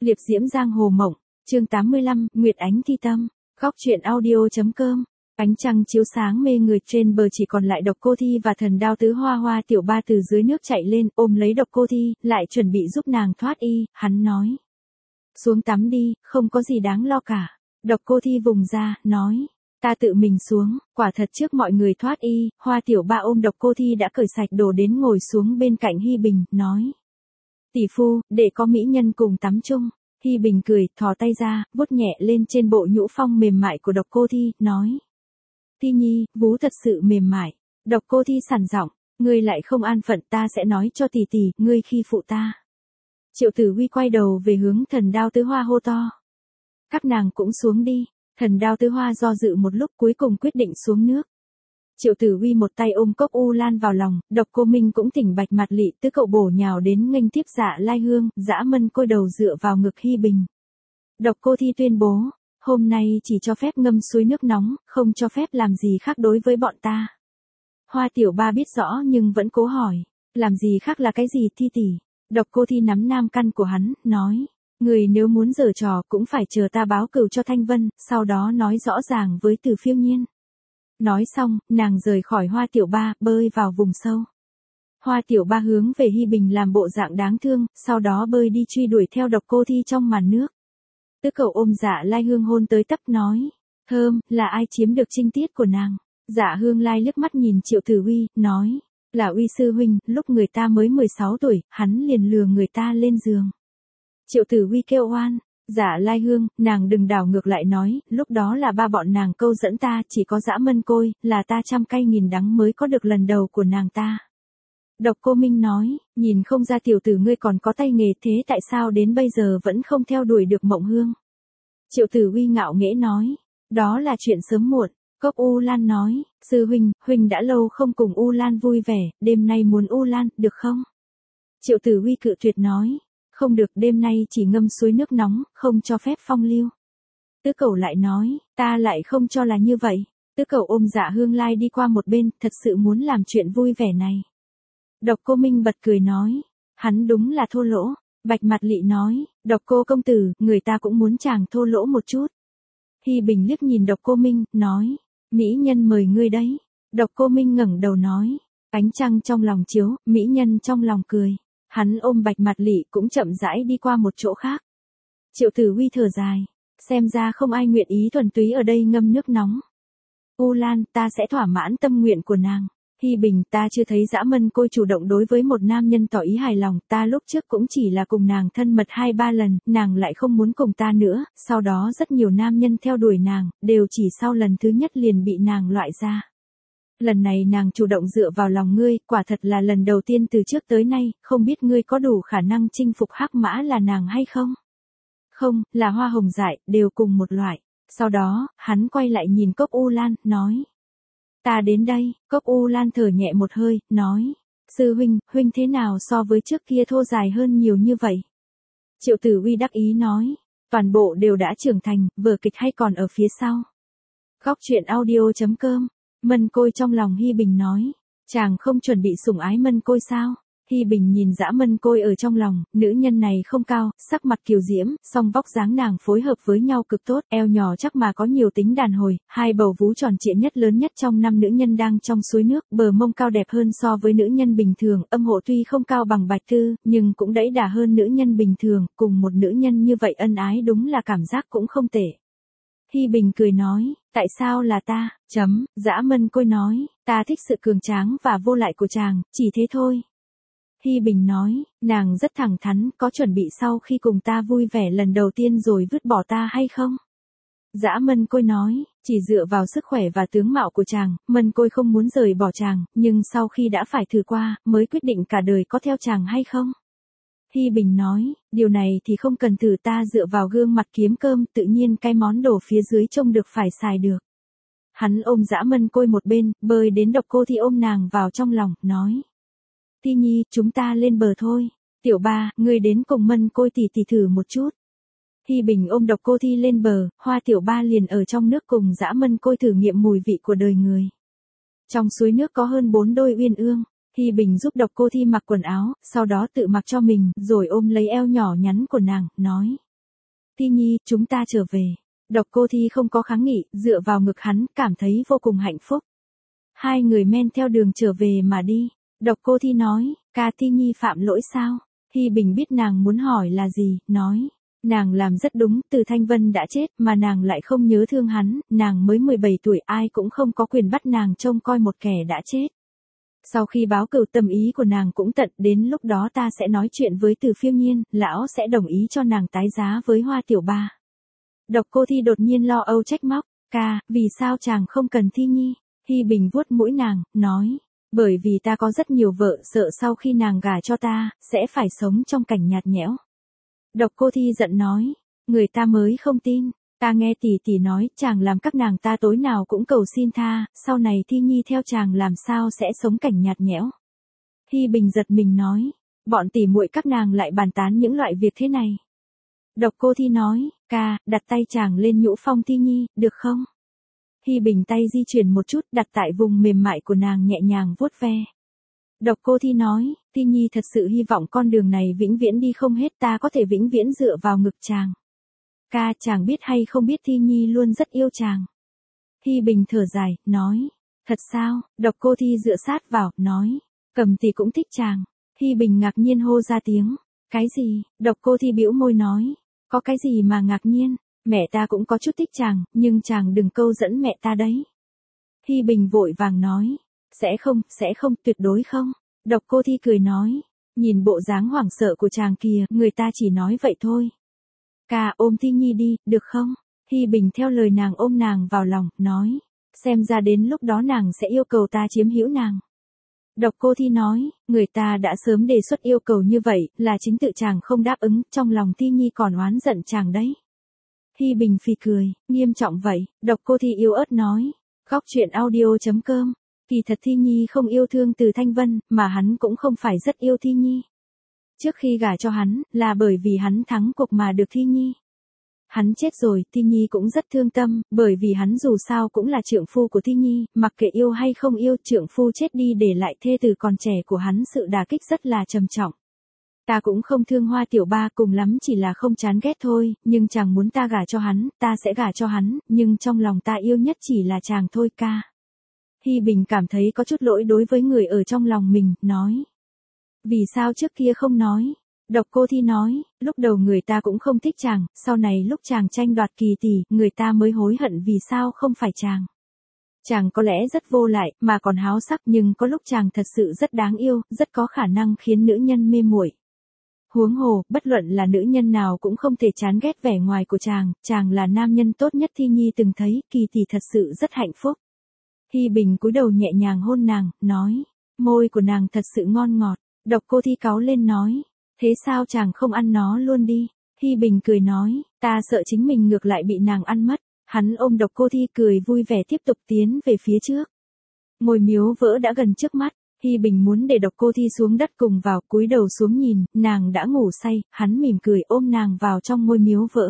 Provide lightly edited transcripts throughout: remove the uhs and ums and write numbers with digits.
Liệp diễm giang hồ mộng, chương 85, Nguyệt Ánh Thi Tâm, góc truyện audio.com. Ánh trăng chiếu sáng mê người, trên bờ chỉ còn lại Độc Cô Thi và Thần Đao Tứ Hoa. Hoa Tiểu Ba từ dưới nước chạy lên, ôm lấy Độc Cô Thi, lại chuẩn bị giúp nàng thoát y, hắn nói. Xuống tắm đi, không có gì đáng lo cả. Độc Cô Thi vùng ra, nói. Ta tự mình xuống, quả thật trước mọi người thoát y. Hoa Tiểu Ba ôm Độc Cô Thi đã cởi sạch đồ đến ngồi xuống bên cạnh Hi Bình, nói. Tỷ phu, để có mỹ nhân cùng tắm chung. Hi Bình cười, thò tay ra, vuốt nhẹ lên trên bộ nhũ phong mềm mại của Độc Cô Thi, nói. Thi Nhi, vú thật sự mềm mại. Độc Cô Thi sẵn giọng, ngươi lại không an phận, ta sẽ nói cho tỷ tỷ, ngươi khi phụ ta. Triệu Tử Huy quay đầu về hướng Thần Đao Tứ Hoa hô to. Các nàng cũng xuống đi. Thần Đao Tứ Hoa do dự một lúc cuối cùng quyết định xuống nước. Triệu Tử Huy một tay ôm Cốc U Lan vào lòng, Độc Cô Minh cũng thỉnh Bạch Mạt Lị Tứ cậu bổ nhào đến nghênh tiếp Dạ Lai Hương, Dã Mân Côi đầu dựa vào ngực Hi Bình. Độc Cô Thi tuyên bố, hôm nay chỉ cho phép ngâm suối nước nóng, không cho phép làm gì khác đối với bọn ta. Hoa Tiểu Ba biết rõ nhưng vẫn cố hỏi, làm gì khác là cái gì Thi tỷ? Độc Cô Thi nắm nam căn của hắn, nói. Người nếu muốn giở trò cũng phải chờ ta báo cừu cho Thanh Vân, sau đó nói rõ ràng với Từ Phiêu Nhiên. Nói xong, nàng rời khỏi Hoa Tiểu Ba, bơi vào vùng sâu. Hoa Tiểu Ba hướng về Hi Bình làm bộ dạng đáng thương, sau đó bơi đi truy đuổi theo Độc Cô Thi trong màn nước. Tứ cậu ôm Dạ Lai Hương hôn tới tấp nói. Thơm, là ai chiếm được trinh tiết của nàng? Dạ Hương Lai liếc mắt nhìn Triệu Tử Huy, nói. Là Uy sư huynh, lúc người ta mới 16 tuổi, hắn liền lừa người ta lên giường. Triệu Tử Huy kêu oan. Dạ Lai Hương, nàng đừng đảo ngược lại nói, lúc đó là ba bọn nàng câu dẫn ta, chỉ có Dã Mân Côi, là ta trăm cay nghìn đắng mới có được lần đầu của nàng ta. Độc Cô Minh nói, nhìn không ra tiểu tử ngươi còn có tay nghề, thế tại sao đến bây giờ vẫn không theo đuổi được Mộng Hương? Triệu Tử Huy ngạo nghễ nói, đó là chuyện sớm muộn. Cốc U Lan nói, sư huynh đã lâu không cùng U Lan vui vẻ, đêm nay muốn U Lan, được không? Triệu Tử Huy cự tuyệt nói. Không được, đêm nay chỉ ngâm suối nước nóng, không cho phép phong lưu. Tứ cậu lại nói, ta lại không cho là như vậy. Tứ cậu ôm Dạ Hương Lai đi qua một bên, thật sự muốn làm chuyện vui vẻ này. Độc Cô Minh bật cười nói, hắn đúng là thô lỗ. Bạch Mạt Lị nói, Độc Cô công tử, người ta cũng muốn chàng thô lỗ một chút. Hi Bình liếc nhìn Độc Cô Minh, nói, mỹ nhân mời ngươi đấy. Độc Cô Minh ngẩng đầu nói, ánh trăng trong lòng chiếu, mỹ nhân trong lòng cười. Hắn ôm Bạch Mạt Lị cũng chậm rãi đi qua một chỗ khác. Triệu Tử Huy thở dài, xem ra không ai nguyện ý thuần túy ở đây ngâm nước nóng. U Lan, ta sẽ thỏa mãn tâm nguyện của nàng. Hi Bình, ta chưa thấy Dã Mân Côi chủ động đối với một nam nhân tỏ ý hài lòng, ta lúc trước cũng chỉ là cùng nàng thân mật 2-3 lần, nàng lại không muốn cùng ta nữa, sau đó rất nhiều nam nhân theo đuổi nàng, đều chỉ sau lần thứ nhất liền bị nàng loại ra. Lần này nàng chủ động dựa vào lòng ngươi, quả thật là lần đầu tiên từ trước tới nay, không biết ngươi có đủ khả năng chinh phục Hắc Mã là nàng hay không? Không, là Hoa Hồng Dại, đều cùng một loại. Sau đó, hắn quay lại nhìn Cốc U Lan, nói. Ta đến đây. Cốc U Lan thở nhẹ một hơi, nói. Sư huynh thế nào so với trước kia thô dài hơn nhiều như vậy? Triệu Tử Huy đắc ý nói. Toàn bộ đều đã trưởng thành, vở kịch hay còn ở phía sau. Góc truyện audio.com. Mân Côi trong lòng Hi Bình nói, chàng không chuẩn bị sủng ái Mân Côi sao? Hi Bình nhìn Dã Mân Côi ở trong lòng, nữ nhân này không cao, sắc mặt kiều diễm, song vóc dáng nàng phối hợp với nhau cực tốt, eo nhỏ chắc mà có nhiều tính đàn hồi, hai bầu vú tròn trịa nhất lớn nhất trong 5 nữ nhân đang trong suối nước, bờ mông cao đẹp hơn so với nữ nhân bình thường, âm hộ tuy không cao bằng Bạch Thư, nhưng cũng đẫy đà hơn nữ nhân bình thường, cùng một nữ nhân như vậy ân ái đúng là cảm giác cũng không tệ. Hi Bình cười nói, tại sao là ta? Dã Mân Côi nói, ta thích sự cường tráng và vô lại của chàng, chỉ thế thôi. Hi Bình nói, nàng rất thẳng thắn, có chuẩn bị sau khi cùng ta vui vẻ lần đầu tiên rồi vứt bỏ ta hay không? Dã Mân Côi nói, chỉ dựa vào sức khỏe và tướng mạo của chàng, Mân Côi không muốn rời bỏ chàng, nhưng sau khi đã phải thử qua, mới quyết định cả đời có theo chàng hay không? Hi Bình nói, điều này thì không cần thử, ta dựa vào gương mặt kiếm cơm, tự nhiên cái món đồ phía dưới trông được phải xài được. Hắn ôm Dã Mân Côi một bên, bơi đến Độc Cô Thi ôm nàng vào trong lòng, nói. Thi Nhi, chúng ta lên bờ thôi. Tiểu Ba, ngươi đến cùng Mân Côi tỉ thử một chút. Hi Bình ôm Độc Cô Thi lên bờ, Hoa Tiểu Ba liền ở trong nước cùng Dã Mân Côi thử nghiệm mùi vị của đời người. Trong suối nước có hơn 4 đôi uyên ương. Hi Bình giúp Độc Cô Thi mặc quần áo, sau đó tự mặc cho mình, rồi ôm lấy eo nhỏ nhắn của nàng, nói. Thi Nhi, chúng ta trở về. Độc Cô Thi không có kháng nghị, dựa vào ngực hắn, cảm thấy vô cùng hạnh phúc. Hai người men theo đường trở về mà đi. Độc Cô Thi nói, ca Thi Nhi phạm lỗi sao? Hi Bình biết nàng muốn hỏi là gì, nói. Nàng làm rất đúng, Từ Thanh Vân đã chết mà nàng lại không nhớ thương hắn, nàng mới 17 tuổi ai cũng không có quyền bắt nàng trông coi một kẻ đã chết. Sau khi báo cửu tâm ý của nàng cũng tận, đến lúc đó ta sẽ nói chuyện với Từ Phiêu Nhiên, lão sẽ đồng ý cho nàng tái giá với Hoa Tiểu Ba. Độc Cô Thi đột nhiên lo âu trách móc, ca, vì sao chàng không cần Thi Nhi? Hi Bình vuốt mũi nàng, nói, bởi vì ta có rất nhiều vợ, sợ sau khi nàng gả cho ta, sẽ phải sống trong cảnh nhạt nhẽo. Độc Cô Thi giận nói, người ta mới không tin, ta nghe tỷ tỷ nói, chàng làm các nàng ta tối nào cũng cầu xin tha, sau này Thi Nhi theo chàng làm sao sẽ sống cảnh nhạt nhẽo. Hi Bình giật mình nói, bọn tỷ muội các nàng lại bàn tán những loại việc thế này. Độc Cô Thi nói, ca, đặt tay chàng lên nhũ phong Thi Nhi, được không? Hi Bình tay di chuyển một chút, đặt tại vùng mềm mại của nàng nhẹ nhàng vuốt ve. Độc Cô Thi nói, Thi Nhi thật sự hy vọng con đường này vĩnh viễn đi không hết, ta có thể vĩnh viễn dựa vào ngực chàng. Ca, chàng biết hay không biết Thi Nhi luôn rất yêu chàng. Hi Bình thở dài, nói, thật sao? Độc Cô Thi dựa sát vào, nói, Cầm tỷ cũng thích chàng. Hi Bình ngạc nhiên hô ra tiếng, cái gì? Độc Cô Thi bĩu môi nói, có cái gì mà ngạc nhiên? Mẹ ta cũng có chút thích chàng, nhưng chàng đừng câu dẫn mẹ ta đấy. Hi Bình vội vàng nói, sẽ không, tuyệt đối không. Độc Cô Thi cười nói, nhìn bộ dáng hoảng sợ của chàng kìa, người ta chỉ nói vậy thôi. Ca, ôm Thi Nhi đi, được không? Hi Bình theo lời nàng ôm nàng vào lòng, nói, xem ra đến lúc đó nàng sẽ yêu cầu ta chiếm hữu nàng. Độc Cô Thi nói, người ta đã sớm đề xuất yêu cầu như vậy, là chính tự chàng không đáp ứng, trong lòng Thi Nhi còn oán giận chàng đấy. Hi Bình phì cười, nghiêm trọng vậy, Độc Cô Thi yếu ớt nói, góc truyện audio.com, kỳ thật Thi Nhi không yêu thương Từ Thanh Vân, mà hắn cũng không phải rất yêu Thi Nhi. Trước khi gả cho hắn, là bởi vì hắn thắng cuộc mà được Thi Nhi. Hắn chết rồi, Thi Nhi cũng rất thương tâm, bởi vì hắn dù sao cũng là trượng phu của Thi Nhi, mặc kệ yêu hay không yêu, trượng phu chết đi để lại thê tử còn trẻ của hắn, sự đả kích rất là trầm trọng. Ta cũng không thương Hoa Tiểu Ba, cùng lắm chỉ là không chán ghét thôi, nhưng chàng muốn ta gả cho hắn, ta sẽ gả cho hắn, nhưng trong lòng ta yêu nhất chỉ là chàng thôi ca. Hi Bình cảm thấy có chút lỗi đối với người ở trong lòng mình, nói. Vì sao trước kia không nói? Độc Cô Thi nói, lúc đầu người ta cũng không thích chàng, sau này lúc chàng tranh đoạt kỳ tỷ, người ta mới hối hận vì sao không phải chàng. Chàng có lẽ rất vô lại, mà còn háo sắc, nhưng có lúc chàng thật sự rất đáng yêu, rất có khả năng khiến nữ nhân mê muội. Huống hồ, bất luận là nữ nhân nào cũng không thể chán ghét vẻ ngoài của chàng là nam nhân tốt nhất Thi Nhi từng thấy, kỳ tỷ thật sự rất hạnh phúc. Hi Bình cúi đầu nhẹ nhàng hôn nàng, nói, môi của nàng thật sự ngon ngọt. Độc Cô Thi cáu lên nói, thế sao chàng không ăn nó luôn đi? Hi Bình cười nói, ta sợ chính mình ngược lại bị nàng ăn mất. Hắn ôm Độc Cô Thi cười vui vẻ tiếp tục tiến về phía trước. Ngôi miếu vỡ đã gần trước mắt, Hi Bình muốn để Độc Cô Thi xuống đất cùng vào, cúi đầu xuống nhìn, nàng đã ngủ say, hắn mỉm cười ôm nàng vào trong ngôi miếu vỡ.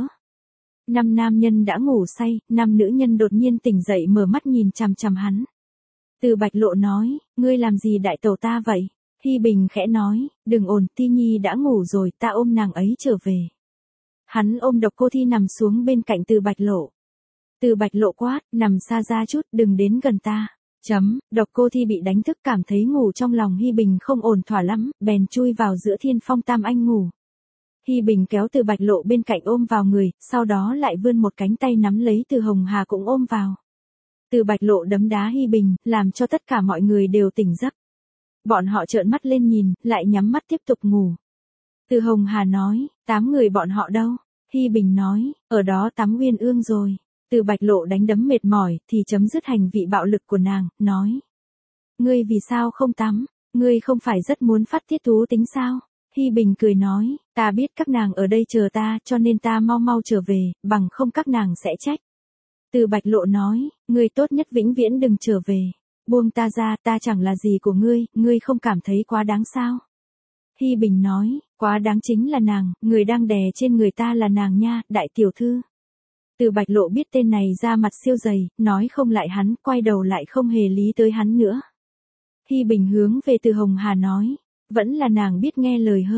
5 nam nhân đã ngủ say, 5 nữ nhân đột nhiên tỉnh dậy mở mắt nhìn chằm chằm hắn. Từ Bạch Lộ nói, ngươi làm gì đại tẩu ta vậy? Hi Bình khẽ nói, đừng ồn, Thi Nhi đã ngủ rồi, ta ôm nàng ấy trở về. Hắn ôm Độc Cô Thi nằm xuống bên cạnh Từ Bạch Lộ. Từ Bạch Lộ quát, nằm xa ra chút, đừng đến gần ta. Độc Cô Thi bị đánh thức cảm thấy ngủ trong lòng Hi Bình không ổn thỏa lắm, bèn chui vào giữa Thiên Phong Tam Anh ngủ. Hi Bình kéo Từ Bạch Lộ bên cạnh ôm vào người, sau đó lại vươn một cánh tay nắm lấy Từ Hồng Hà cũng ôm vào. Từ Bạch Lộ đấm đá Hi Bình, làm cho tất cả mọi người đều tỉnh giấc. Bọn họ trợn mắt lên nhìn, lại nhắm mắt tiếp tục ngủ. Từ Hồng Hà nói, 8 người bọn họ đâu? Hi Bình nói, ở đó tắm Uyên Ương rồi. Từ Bạch Lộ đánh đấm mệt mỏi, thì chấm dứt hành vi bạo lực của nàng, nói. Ngươi vì sao không tắm? Ngươi không phải rất muốn phát tiết thú tính sao? Hi Bình cười nói, ta biết các nàng ở đây chờ ta, cho nên ta mau mau trở về, bằng không các nàng sẽ trách. Từ Bạch Lộ nói, ngươi tốt nhất vĩnh viễn đừng trở về. Buông ta ra, ta chẳng là gì của ngươi không cảm thấy quá đáng sao? Hi Bình nói, quá đáng chính là nàng, người đang đè trên người ta là nàng nha, đại tiểu thư. Từ Bạch Lộ biết tên này ra mặt siêu dày, nói không lại hắn, quay đầu lại không hề lý tới hắn nữa. Hi Bình hướng về Từ Hồng Hà nói, vẫn là nàng biết nghe lời hơn.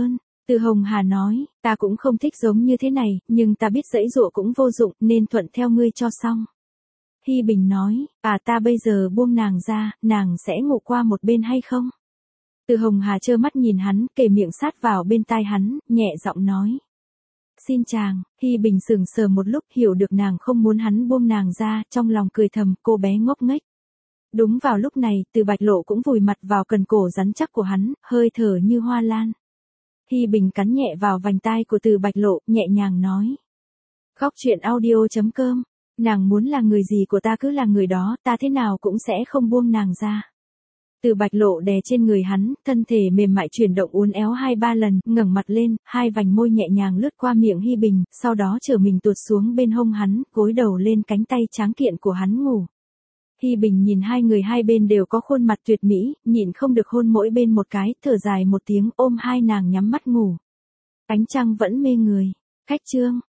Từ Hồng Hà nói, ta cũng không thích giống như thế này, nhưng ta biết giãy giụa cũng vô dụng nên thuận theo ngươi cho xong. Hi Bình nói, ta bây giờ buông nàng ra, nàng sẽ ngủ qua một bên hay không? Từ Hồng Hà trơ mắt nhìn hắn, kề miệng sát vào bên tai hắn, nhẹ giọng nói. Xin chàng. Hi Bình sững sờ một lúc, hiểu được nàng không muốn hắn buông nàng ra, trong lòng cười thầm, cô bé ngốc nghếch. Đúng vào lúc này, Từ Bạch Lộ cũng vùi mặt vào cần cổ rắn chắc của hắn, hơi thở như hoa lan. Hi Bình cắn nhẹ vào vành tai của Từ Bạch Lộ, nhẹ nhàng nói. Góc truyện audio.com, nàng muốn là người gì của ta cứ là người đó, ta thế nào cũng sẽ không buông nàng ra. Từ Bạch Lộ đè trên người hắn, thân thể mềm mại chuyển động uốn éo 2-3 lần, ngẩng mặt lên, hai vành môi nhẹ nhàng lướt qua miệng Hi Bình, sau đó trở mình tuột xuống bên hông hắn, gối đầu lên cánh tay tráng kiện của hắn ngủ. Hi Bình nhìn hai người hai bên đều có khuôn mặt tuyệt mỹ, nhịn không được hôn mỗi bên một cái, thở dài một tiếng, ôm hai nàng nhắm mắt ngủ. Ánh trăng vẫn mê người. Khách chương.